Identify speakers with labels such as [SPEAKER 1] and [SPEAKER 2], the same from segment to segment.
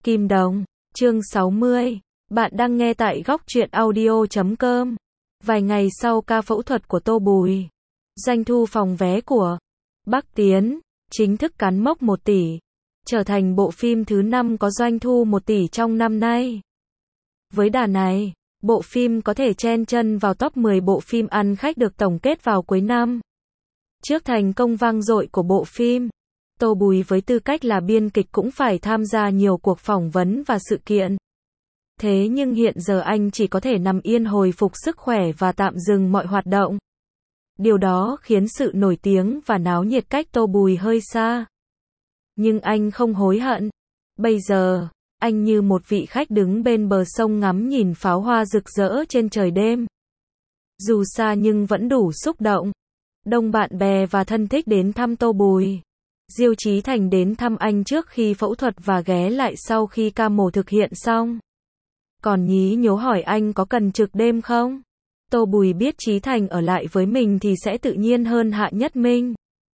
[SPEAKER 1] Kim Đồng, chương 60. Bạn đang nghe tại góc truyện audio.com. Vài ngày sau ca phẫu thuật của Tô Bùi, doanh thu phòng vé của Bắc Tiến chính thức cán mốc 1 tỷ, trở thành bộ phim thứ 5 có doanh thu 1 tỷ trong năm nay. Với đà này, bộ phim có thể chen chân vào top 10 bộ phim ăn khách được tổng kết vào cuối năm. Trước thành công vang dội của bộ phim, Tô Bùi với tư cách là biên kịch cũng phải tham gia nhiều cuộc phỏng vấn và sự kiện. Thế nhưng hiện giờ anh chỉ có thể nằm yên hồi phục sức khỏe và tạm dừng mọi hoạt động. Điều đó khiến sự nổi tiếng và náo nhiệt cách Tô Bùi hơi xa. Nhưng anh không hối hận. Bây giờ, anh như một vị khách đứng bên bờ sông ngắm nhìn pháo hoa rực rỡ trên trời đêm. Dù xa nhưng vẫn đủ xúc động. Đông bạn bè và thân thích đến thăm Tô Bùi. Diêu Chí Thành đến thăm anh trước khi phẫu thuật và ghé lại sau khi ca mổ thực hiện xong. Còn nhí nhố hỏi anh có cần trực đêm không? Tô Bùi biết Chí Thành ở lại với mình thì sẽ tự nhiên hơn Hạ Nhất Minh.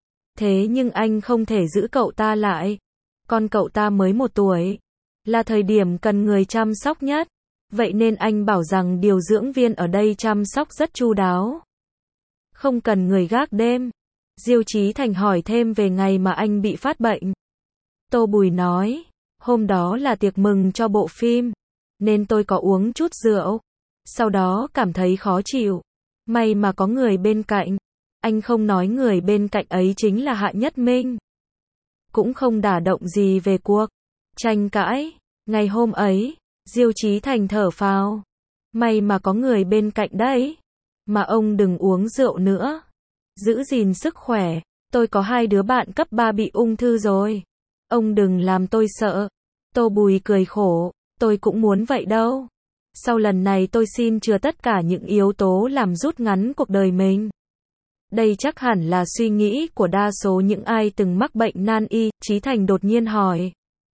[SPEAKER 1] Thế nhưng anh không thể giữ cậu ta lại. Con cậu ta mới 1 tuổi. Là thời điểm cần người chăm sóc nhất. Vậy nên anh bảo rằng điều dưỡng viên ở đây chăm sóc rất chu đáo. Không cần người gác đêm. Diêu Chí Thành hỏi thêm về ngày mà anh bị phát bệnh. Tô Bùi nói, hôm đó là tiệc mừng cho bộ phim, nên tôi có uống chút rượu. Sau đó cảm thấy khó chịu. May mà có người bên cạnh. Anh không nói người bên cạnh ấy chính là Hạ Nhất Minh. Cũng không đả động gì về cuộc tranh cãi. Ngày hôm ấy, Diêu Chí Thành thở phào. May mà có người bên cạnh đấy. Mà ông đừng uống rượu nữa. Giữ gìn sức khỏe. Tôi có 2 đứa bạn cấp 3 bị ung thư rồi. Ông đừng làm tôi sợ. Tô Bùi cười khổ. Tôi cũng muốn vậy đâu. Sau lần này tôi xin chừa tất cả những yếu tố làm rút ngắn cuộc đời mình. Đây chắc hẳn là suy nghĩ của đa số những ai từng mắc bệnh nan y. Chí Thành đột nhiên hỏi.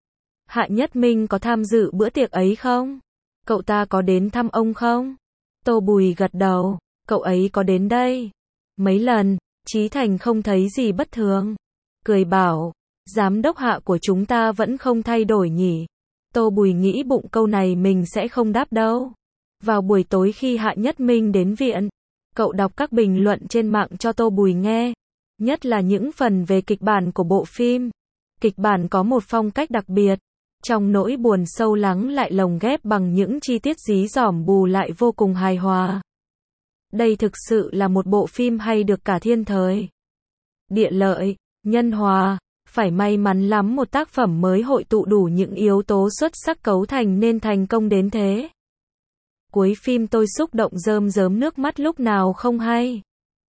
[SPEAKER 1] Hạ Nhất Minh có tham dự bữa tiệc ấy không? Cậu ta có đến thăm ông không? Tô Bùi gật đầu. Cậu ấy có đến đây mấy lần. Chí Thành không thấy gì bất thường. Cười bảo, giám đốc Hạ của chúng ta vẫn không thay đổi nhỉ? Tô Bùi nghĩ bụng câu này mình sẽ không đáp đâu. Vào buổi tối khi Hạ Nhất Minh đến viện, cậu đọc các bình luận trên mạng cho Tô Bùi nghe. Nhất là những phần về kịch bản của bộ phim. Kịch bản có một phong cách đặc biệt. Trong nỗi buồn sâu lắng lại lồng ghép bằng những chi tiết dí dỏm bù lại vô cùng hài hòa. Đây thực sự là một bộ phim hay được cả thiên thời, địa lợi, nhân hòa. Phải may mắn lắm một tác phẩm mới hội tụ đủ những yếu tố xuất sắc cấu thành nên thành công đến thế. Cuối phim tôi xúc động rơm rớm nước mắt lúc nào không hay.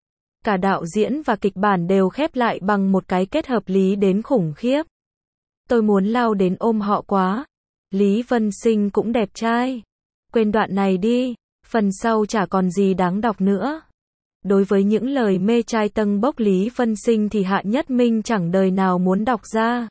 [SPEAKER 1] Cả đạo diễn và kịch bản đều khép lại bằng một cái kết hợp lý đến khủng khiếp. Tôi muốn lao đến ôm họ quá. Lý Vân Sinh cũng đẹp trai. Quên đoạn này đi. Phần sau chả còn gì đáng đọc nữa. Đối với những lời mê trai tâng bốc Lý Vân Sinh thì Hạ Nhất Minh chẳng đời nào muốn đọc ra.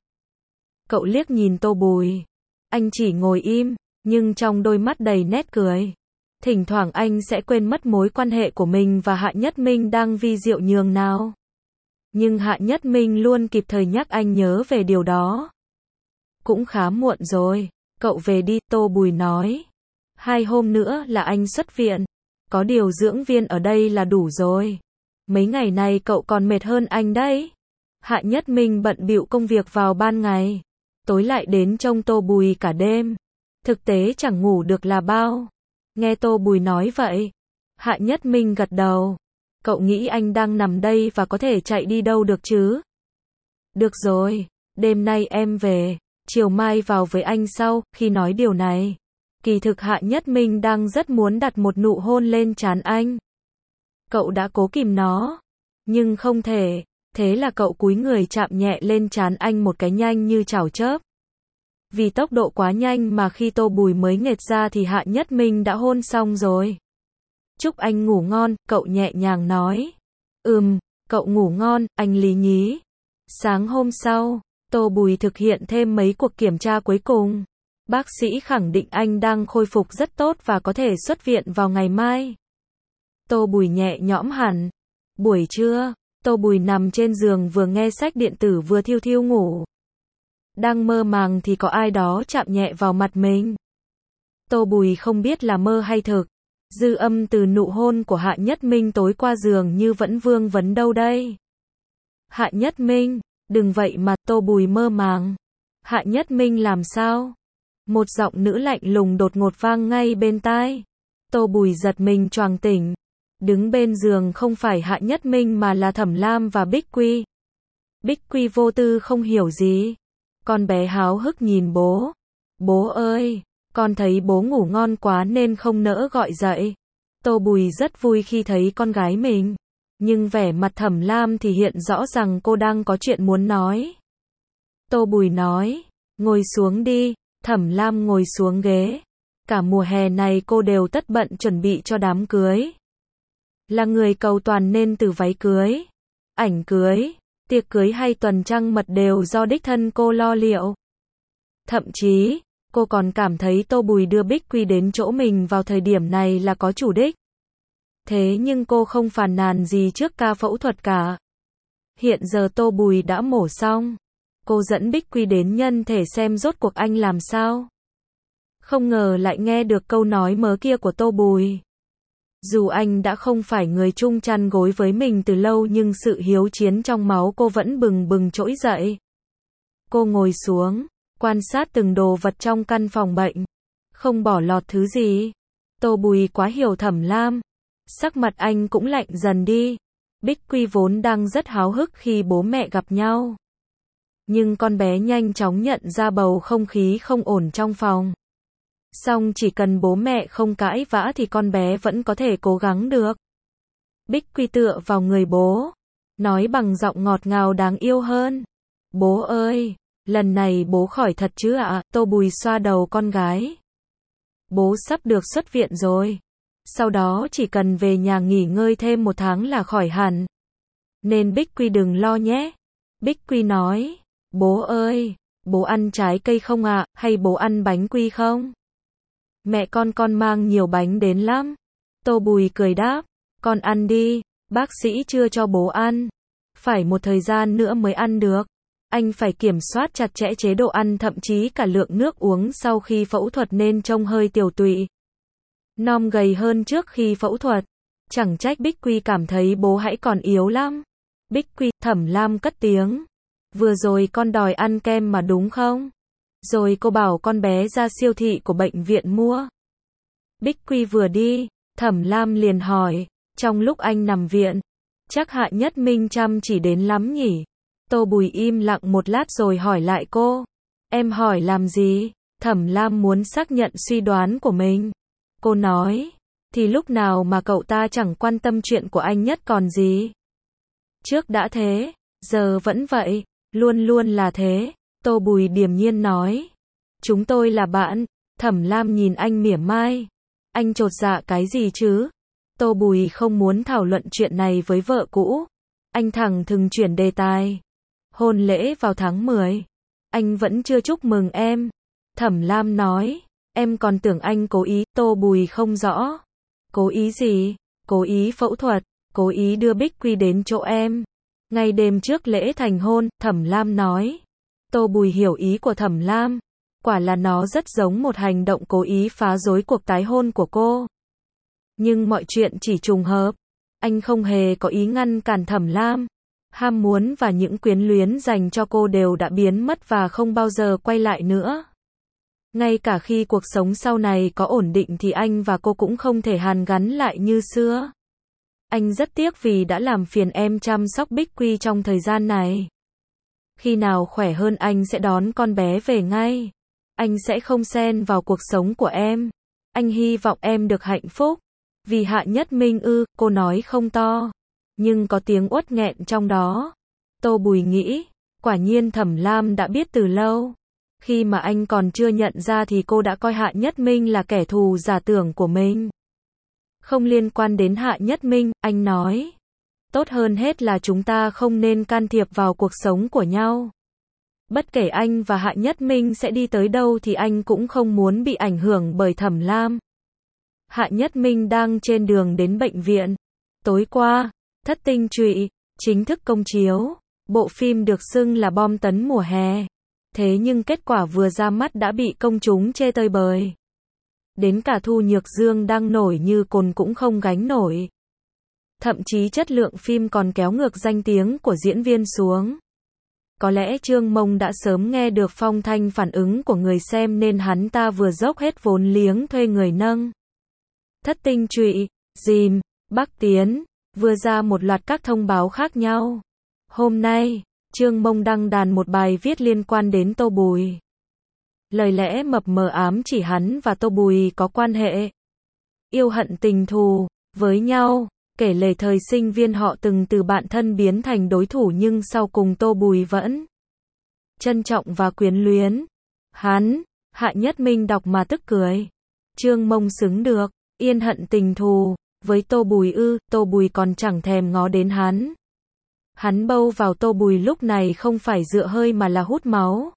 [SPEAKER 1] Cậu liếc nhìn Tô Bùi. Anh chỉ ngồi im, nhưng trong đôi mắt đầy nét cười. Thỉnh thoảng anh sẽ quên mất mối quan hệ của mình và Hạ Nhất Minh đang vi diệu nhường nào. Nhưng Hạ Nhất Minh luôn kịp thời nhắc anh nhớ về điều đó. Cũng khá muộn rồi, cậu về đi, Tô Bùi nói. 2 hôm nữa là anh xuất viện. Có điều dưỡng viên ở đây là đủ rồi. Mấy ngày này cậu còn mệt hơn anh đấy. Hạ Nhất Minh bận bịu công việc vào ban ngày. Tối lại đến trông Tô Bùi cả đêm. Thực tế chẳng ngủ được là bao. Nghe Tô Bùi nói vậy, Hạ Nhất Minh gật đầu. Cậu nghĩ anh đang nằm đây và có thể chạy đi đâu được chứ? Được rồi, đêm nay em về. Chiều mai vào với anh sau. Khi nói điều này, kỳ thực Hạ Nhất Minh đang rất muốn đặt một nụ hôn lên trán anh. Cậu đã cố kìm nó, nhưng không thể. Thế là cậu cúi người chạm nhẹ lên trán anh một cái nhanh như chảo chớp. Vì tốc độ quá nhanh mà khi Tô Bùi mới nghệt ra thì Hạ Nhất Minh đã hôn xong rồi. Chúc anh ngủ ngon, cậu nhẹ nhàng nói. Cậu ngủ ngon, anh Lý nhí. Sáng hôm sau, Tô Bùi thực hiện thêm mấy cuộc kiểm tra cuối cùng. Bác sĩ khẳng định anh đang khôi phục rất tốt và có thể xuất viện vào ngày mai. Tô Bùi nhẹ nhõm hẳn. Buổi trưa, Tô Bùi nằm trên giường vừa nghe sách điện tử vừa thiu thiu ngủ. Đang mơ màng thì có ai đó chạm nhẹ vào mặt mình. Tô Bùi không biết là mơ hay thực. Dư âm từ nụ hôn của Hạ Nhất Minh tối qua dường như vẫn vương vấn đâu đây. Hạ Nhất Minh, đừng vậy mà, Tô Bùi mơ màng. Hạ Nhất Minh làm sao? Một giọng nữ lạnh lùng đột ngột vang ngay bên tai. Tô Bùi giật mình choàng tỉnh. Đứng bên giường không phải Hạ Nhất Minh mà là Thẩm Lam và Bích Quy. Bích Quy vô tư không hiểu gì. Con bé háo hức nhìn bố. Bố ơi, con thấy bố ngủ ngon quá nên không nỡ gọi dậy. Tô Bùi rất vui khi thấy con gái mình. Nhưng vẻ mặt Thẩm Lam thì hiện rõ rằng cô đang có chuyện muốn nói. Tô Bùi nói, ngồi xuống đi. Thẩm Lam ngồi xuống ghế. Cả mùa hè này cô đều tất bận chuẩn bị cho đám cưới. Là người cầu toàn nên từ váy cưới, ảnh cưới, tiệc cưới hay tuần trăng mật đều do đích thân cô lo liệu. Thậm chí, cô còn cảm thấy Tô Bùi đưa Bích Quy đến chỗ mình vào thời điểm này là có chủ đích. Thế nhưng cô không phàn nàn gì trước ca phẫu thuật cả. Hiện giờ Tô Bùi đã mổ xong. Cô dẫn Bích Quy đến nhân thể xem rốt cuộc anh làm sao. Không ngờ lại nghe được câu nói mớ kia của Tô Bùi. Dù anh đã không phải người chung chăn gối với mình từ lâu nhưng sự hiếu chiến trong máu cô vẫn bừng bừng trỗi dậy. Cô ngồi xuống, quan sát từng đồ vật trong căn phòng bệnh. Không bỏ lọt thứ gì. Tô Bùi quá hiểu Thẩm Lam. Sắc mặt anh cũng lạnh dần đi. Bích Quy vốn đang rất háo hức khi bố mẹ gặp nhau. Nhưng con bé nhanh chóng nhận ra bầu không khí không ổn trong phòng. Song chỉ cần bố mẹ không cãi vã thì con bé vẫn có thể cố gắng được. Bích Quy tựa vào người bố, nói bằng giọng ngọt ngào đáng yêu hơn. Bố ơi, lần này bố khỏi thật chứ ạ? Tô Bùi xoa đầu con gái. Bố sắp được xuất viện rồi. Sau đó chỉ cần về nhà nghỉ ngơi thêm 1 tháng là khỏi hẳn. Nên Bích Quy đừng lo nhé. Bích Quy nói, bố ơi, bố ăn trái cây không ạ? Hay bố ăn bánh quy không? Mẹ con mang nhiều bánh đến lắm. Tô Bùi cười đáp, con ăn đi, bác sĩ chưa cho bố ăn. Phải một thời gian nữa mới ăn được. Anh phải kiểm soát chặt chẽ chế độ ăn thậm chí cả lượng nước uống sau khi phẫu thuật nên trông hơi tiểu tụy. Nom gầy hơn trước khi phẫu thuật. Chẳng trách Bích Quy cảm thấy bố hãy còn yếu lắm. Bích Quy, Thẩm Lam cất tiếng. Vừa rồi con đòi ăn kem mà đúng không? Rồi cô bảo con bé ra siêu thị của bệnh viện mua. Bích Quy vừa đi, Thẩm Lam liền hỏi, trong lúc anh nằm viện, chắc Hạ Nhất Minh chăm chỉ đến lắm nhỉ? Tô Bùi im lặng một lát rồi hỏi lại cô. Em hỏi làm gì? Thẩm Lam muốn xác nhận suy đoán của mình. Cô nói, thì lúc nào mà cậu ta chẳng quan tâm chuyện của anh nhất còn gì? Trước đã thế, giờ vẫn vậy, luôn luôn là thế. Tô Bùi điềm nhiên nói. Chúng tôi là bạn. Thẩm Lam nhìn anh mỉa mai. Anh chột dạ cái gì chứ? Tô Bùi không muốn thảo luận chuyện này với vợ cũ. Anh thẳng thừng chuyển đề tài. Hôn lễ vào tháng 10. Anh vẫn chưa chúc mừng em. Thẩm Lam nói. Em còn tưởng anh cố ý. Tô Bùi không rõ. Cố ý gì? Cố ý phẫu thuật. Cố ý đưa Bích Quy đến chỗ em. Ngay đêm trước lễ thành hôn, Thẩm Lam nói. Tô Bùi hiểu ý của Thẩm Lam. Quả là nó rất giống một hành động cố ý phá rối cuộc tái hôn của cô. Nhưng mọi chuyện chỉ trùng hợp. Anh không hề có ý ngăn cản Thẩm Lam. Ham muốn và những quyến luyến dành cho cô đều đã biến mất và không bao giờ quay lại nữa. Ngay cả khi cuộc sống sau này có ổn định thì anh và cô cũng không thể hàn gắn lại như xưa. Anh rất tiếc vì đã làm phiền em chăm sóc Bích Quy trong thời gian này. Khi nào khỏe hơn anh sẽ đón con bé về ngay. Anh sẽ không xen vào cuộc sống của em. Anh hy vọng em được hạnh phúc. Vì Hạ Nhất Minh ư? Cô nói không to, nhưng có tiếng uất nghẹn trong đó. Tô Bùi nghĩ, quả nhiên Thẩm Lam đã biết từ lâu. Khi mà anh còn chưa nhận ra thì cô đã coi Hạ Nhất Minh là kẻ thù giả tưởng của mình. Không liên quan đến Hạ Nhất Minh, anh nói. Tốt hơn hết là chúng ta không nên can thiệp vào cuộc sống của nhau. Bất kể anh và Hạ Nhất Minh sẽ đi tới đâu thì anh cũng không muốn bị ảnh hưởng bởi Thẩm Lam. Hạ Nhất Minh đang trên đường đến bệnh viện. Tối qua, Thất Tinh Trụy chính thức công chiếu. Bộ phim được xưng là bom tấn mùa hè. Thế nhưng kết quả vừa ra mắt đã bị công chúng chê tơi bời. Đến cả Thu Nhược Dương đang nổi như cồn cũng không gánh nổi. Thậm chí chất lượng phim còn kéo ngược danh tiếng của diễn viên xuống. Có lẽ Trương Mông đã sớm nghe được phong thanh phản ứng của người xem nên hắn ta vừa dốc hết vốn liếng thuê người nâng. Thất Tinh Trụy, Dìm, Bắc Tiến, vừa ra một loạt các thông báo khác nhau. Hôm nay, Trương Mông đăng đàn một bài viết liên quan đến Tô Bùi. Lời lẽ mập mờ ám chỉ hắn và Tô Bùi có quan hệ yêu hận tình thù với nhau, kể lể thời sinh viên họ từng từ bạn thân biến thành đối thủ nhưng sau cùng Tô Bùi vẫn trân trọng và quyến luyến hắn. Hạ Nhất Minh đọc mà tức cười. Trương Mông xứng được, yên hận tình thù với Tô Bùi ư? Tô Bùi còn chẳng thèm ngó đến hắn. Hắn bâu vào Tô Bùi lúc này không phải dựa hơi mà là hút máu.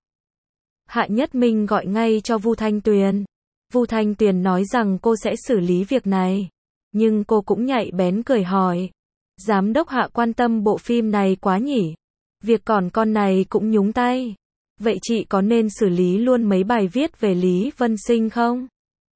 [SPEAKER 1] Hạ Nhất Minh gọi ngay cho Vu Thanh Tuyền. Vu Thanh Tuyền nói rằng cô sẽ xử lý việc này. Nhưng cô cũng nhạy bén cười hỏi. Giám đốc Hạ quan tâm bộ phim này quá nhỉ? Việc còn con này cũng nhúng tay. Vậy chị có nên xử lý luôn mấy bài viết về Lý Vân Sinh không?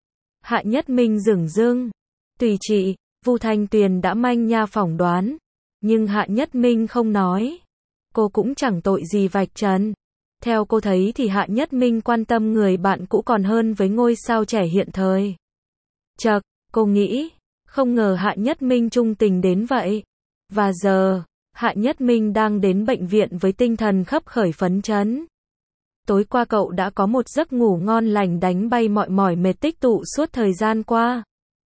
[SPEAKER 1] Hạ Nhất Minh dửng dưng. Tùy chị, Vu Thanh Tuyền đã manh nha phỏng đoán. Nhưng Hạ Nhất Minh không nói. Cô cũng chẳng tội gì vạch trần. Theo cô thấy thì Hạ Nhất Minh quan tâm người bạn cũ còn hơn với ngôi sao trẻ hiện thời. Chậc, cô nghĩ, không ngờ Hạ Nhất Minh trung tình đến vậy. Và giờ, Hạ Nhất Minh đang đến bệnh viện với tinh thần khấp khởi phấn chấn. Tối qua cậu đã có một giấc ngủ ngon lành đánh bay mọi mỏi mệt tích tụ suốt thời gian qua.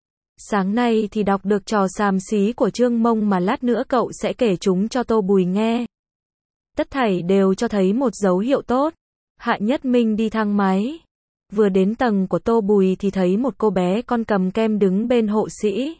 [SPEAKER 1] Sáng nay thì đọc được trò xàm xí của Trương Mông mà lát nữa cậu sẽ kể chúng cho Tô Bùi nghe. Tất thảy đều cho thấy một dấu hiệu tốt. Hạ Nhất Minh đi thang máy. Vừa đến tầng của Tô Bùi thì thấy một cô bé con cầm kem đứng bên hộ sĩ.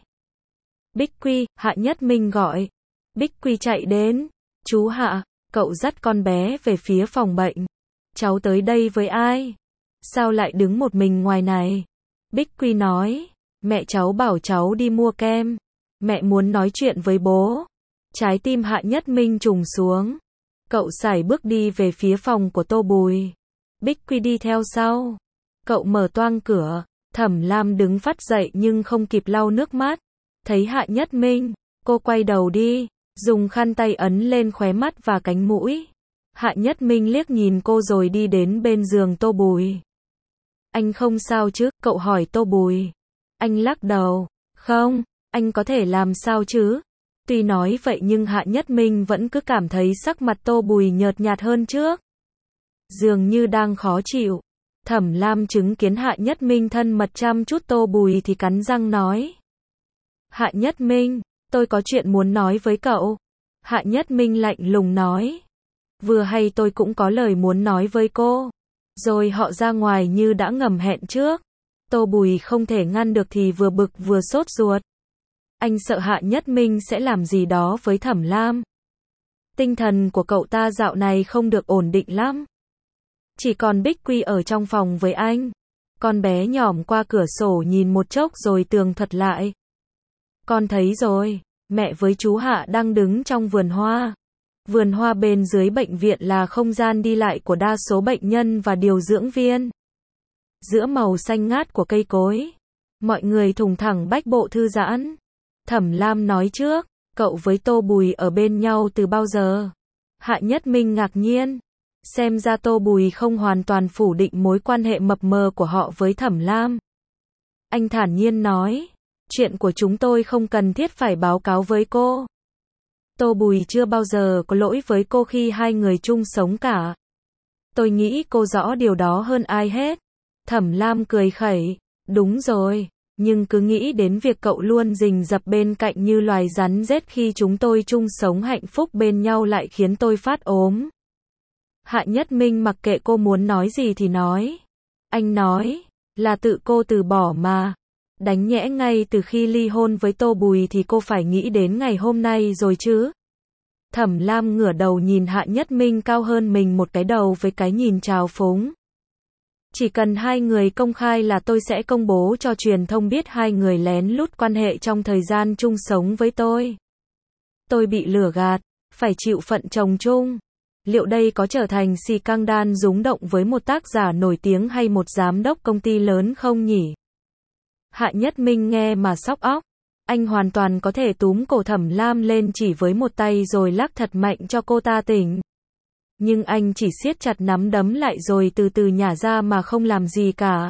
[SPEAKER 1] Bích Quy, Hạ Nhất Minh gọi. Bích Quy chạy đến. Chú Hạ, cậu dắt con bé về phía phòng bệnh. Cháu tới đây với ai? Sao lại đứng một mình ngoài này? Bích Quy nói. Mẹ cháu bảo cháu đi mua kem. Mẹ muốn nói chuyện với bố. Trái tim Hạ Nhất Minh trùng xuống. Cậu sải bước đi về phía phòng của Tô Bùi. Bích Quy đi theo sau. Cậu mở toang cửa. Thẩm Lam đứng phắt dậy nhưng không kịp lau nước mắt. Thấy Hạ Nhất Minh, cô quay đầu đi, dùng khăn tay ấn lên khóe mắt và cánh mũi. Hạ Nhất Minh liếc nhìn cô rồi đi đến bên giường Tô Bùi. Anh không sao chứ? Cậu hỏi Tô Bùi. Anh lắc đầu. Không, anh có thể làm sao chứ? Tuy nói vậy nhưng Hạ Nhất Minh vẫn cứ cảm thấy sắc mặt Tô Bùi nhợt nhạt hơn trước. Dường như đang khó chịu. Thẩm Lam chứng kiến Hạ Nhất Minh thân mật chăm chút Tô Bùi thì cắn răng nói. Hạ Nhất Minh, tôi có chuyện muốn nói với cậu. Hạ Nhất Minh lạnh lùng nói. Vừa hay tôi cũng có lời muốn nói với cô. Rồi họ ra ngoài như đã ngầm hẹn trước. Tô Bùi không thể ngăn được thì vừa bực vừa sốt ruột. Anh sợ Hạ Nhất Minh sẽ làm gì đó với Thẩm Lam. Tinh thần của cậu ta dạo này không được ổn định lắm. Chỉ còn Bích Quy ở trong phòng với anh. Con bé nhỏm qua cửa sổ nhìn một chốc rồi tường thuật lại. Con thấy rồi, mẹ với chú Hạ đang đứng trong vườn hoa. Vườn hoa bên dưới bệnh viện là không gian đi lại của đa số bệnh nhân và điều dưỡng viên. Giữa màu xanh ngát của cây cối, mọi người thùng thẳng bách bộ thư giãn. Thẩm Lam nói trước, cậu với Tô Bùi ở bên nhau từ bao giờ? Hạ Nhất Minh ngạc nhiên. Xem ra Tô Bùi không hoàn toàn phủ định mối quan hệ mập mờ của họ với Thẩm Lam. Anh thản nhiên nói, chuyện của chúng tôi không cần thiết phải báo cáo với cô. Tô Bùi chưa bao giờ có lỗi với cô khi hai người chung sống cả. Tôi nghĩ cô rõ điều đó hơn ai hết. Thẩm Lam cười khẩy, đúng rồi, nhưng cứ nghĩ đến việc cậu luôn rình rập bên cạnh như loài rắn rết khi chúng tôi chung sống hạnh phúc bên nhau lại khiến tôi phát ốm. Hạ Nhất Minh mặc kệ cô muốn nói gì thì nói. Anh nói, là tự cô từ bỏ mà. Đánh nhẽ ngay từ khi ly hôn với Tô Bùi thì cô phải nghĩ đến ngày hôm nay rồi chứ. Thẩm Lam ngửa đầu nhìn Hạ Nhất Minh cao hơn mình một cái đầu với cái nhìn trào phúng. Chỉ cần hai người công khai là tôi sẽ công bố cho truyền thông biết hai người lén lút quan hệ trong thời gian chung sống với tôi. Tôi bị lừa gạt, phải chịu phận chồng chung. Liệu đây có trở thành scandal rúng động với một tác giả nổi tiếng hay một giám đốc công ty lớn không nhỉ? Hạ Nhất Minh nghe mà sốc óc. Anh hoàn toàn có thể túm cổ Thẩm Lam lên chỉ với một tay rồi lắc thật mạnh cho cô ta tỉnh. Nhưng anh chỉ siết chặt nắm đấm lại rồi từ từ nhả ra mà không làm gì cả.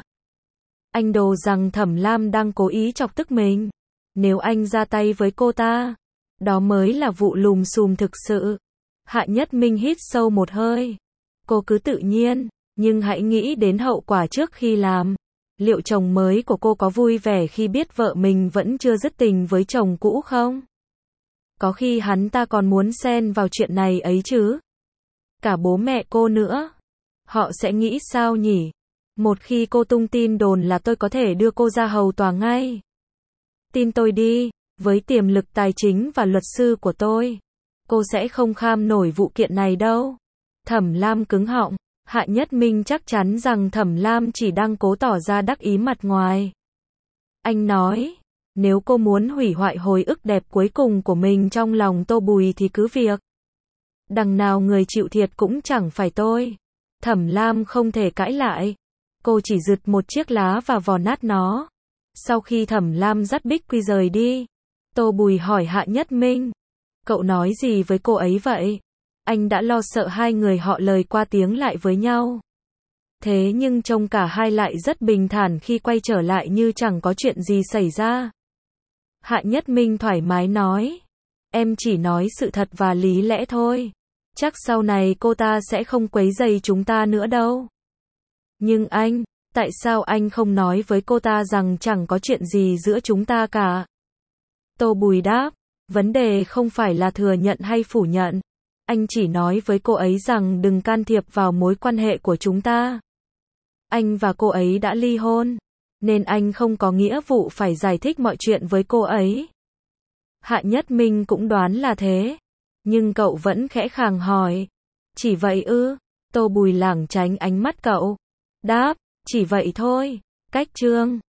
[SPEAKER 1] Anh đồ rằng Thẩm Lam đang cố ý chọc tức mình. Nếu anh ra tay với cô ta, đó mới là vụ lùm xùm thực sự. Hạ Nhất Minh hít sâu một hơi. Cô cứ tự nhiên, nhưng hãy nghĩ đến hậu quả trước khi làm. Liệu chồng mới của cô có vui vẻ khi biết vợ mình vẫn chưa dứt tình với chồng cũ không? Có khi hắn ta còn muốn xen vào chuyện này ấy chứ. Cả bố mẹ cô nữa. Họ sẽ nghĩ sao nhỉ? Một khi cô tung tin đồn là tôi có thể đưa cô ra hầu tòa ngay. Tin tôi đi, với tiềm lực tài chính và luật sư của tôi, cô sẽ không kham nổi vụ kiện này đâu. Thẩm Lam cứng họng. Hạ Nhất Minh chắc chắn rằng Thẩm Lam chỉ đang cố tỏ ra đắc ý mặt ngoài. Anh nói, nếu cô muốn hủy hoại hồi ức đẹp cuối cùng của mình trong lòng Tô Bùi thì cứ việc. Đằng nào người chịu thiệt cũng chẳng phải tôi. Thẩm Lam không thể cãi lại. Cô chỉ giật một chiếc lá và vò nát nó. Sau khi Thẩm Lam dắt Bích Quy rời đi, Tô Bùi hỏi Hạ Nhất Minh, cậu nói gì với cô ấy vậy? Anh đã lo sợ hai người họ lời qua tiếng lại với nhau. Thế nhưng trông cả hai lại rất bình thản khi quay trở lại như chẳng có chuyện gì xảy ra. Hạ Nhất Minh thoải mái nói, em chỉ nói sự thật và lý lẽ thôi. Chắc sau này cô ta sẽ không quấy rầy chúng ta nữa đâu. Nhưng anh, tại sao anh không nói với cô ta rằng chẳng có chuyện gì giữa chúng ta cả? Tô Bùi đáp, vấn đề không phải là thừa nhận hay phủ nhận. Anh chỉ nói với cô ấy rằng đừng can thiệp vào mối quan hệ của chúng ta. Anh và cô ấy đã ly hôn, nên anh không có nghĩa vụ phải giải thích mọi chuyện với cô ấy. Hạ Nhất Minh cũng đoán là thế. Nhưng cậu vẫn khẽ khàng hỏi, chỉ vậy ư? Tô Bùi lảng tránh ánh mắt cậu. Đáp, chỉ vậy thôi. Cách chương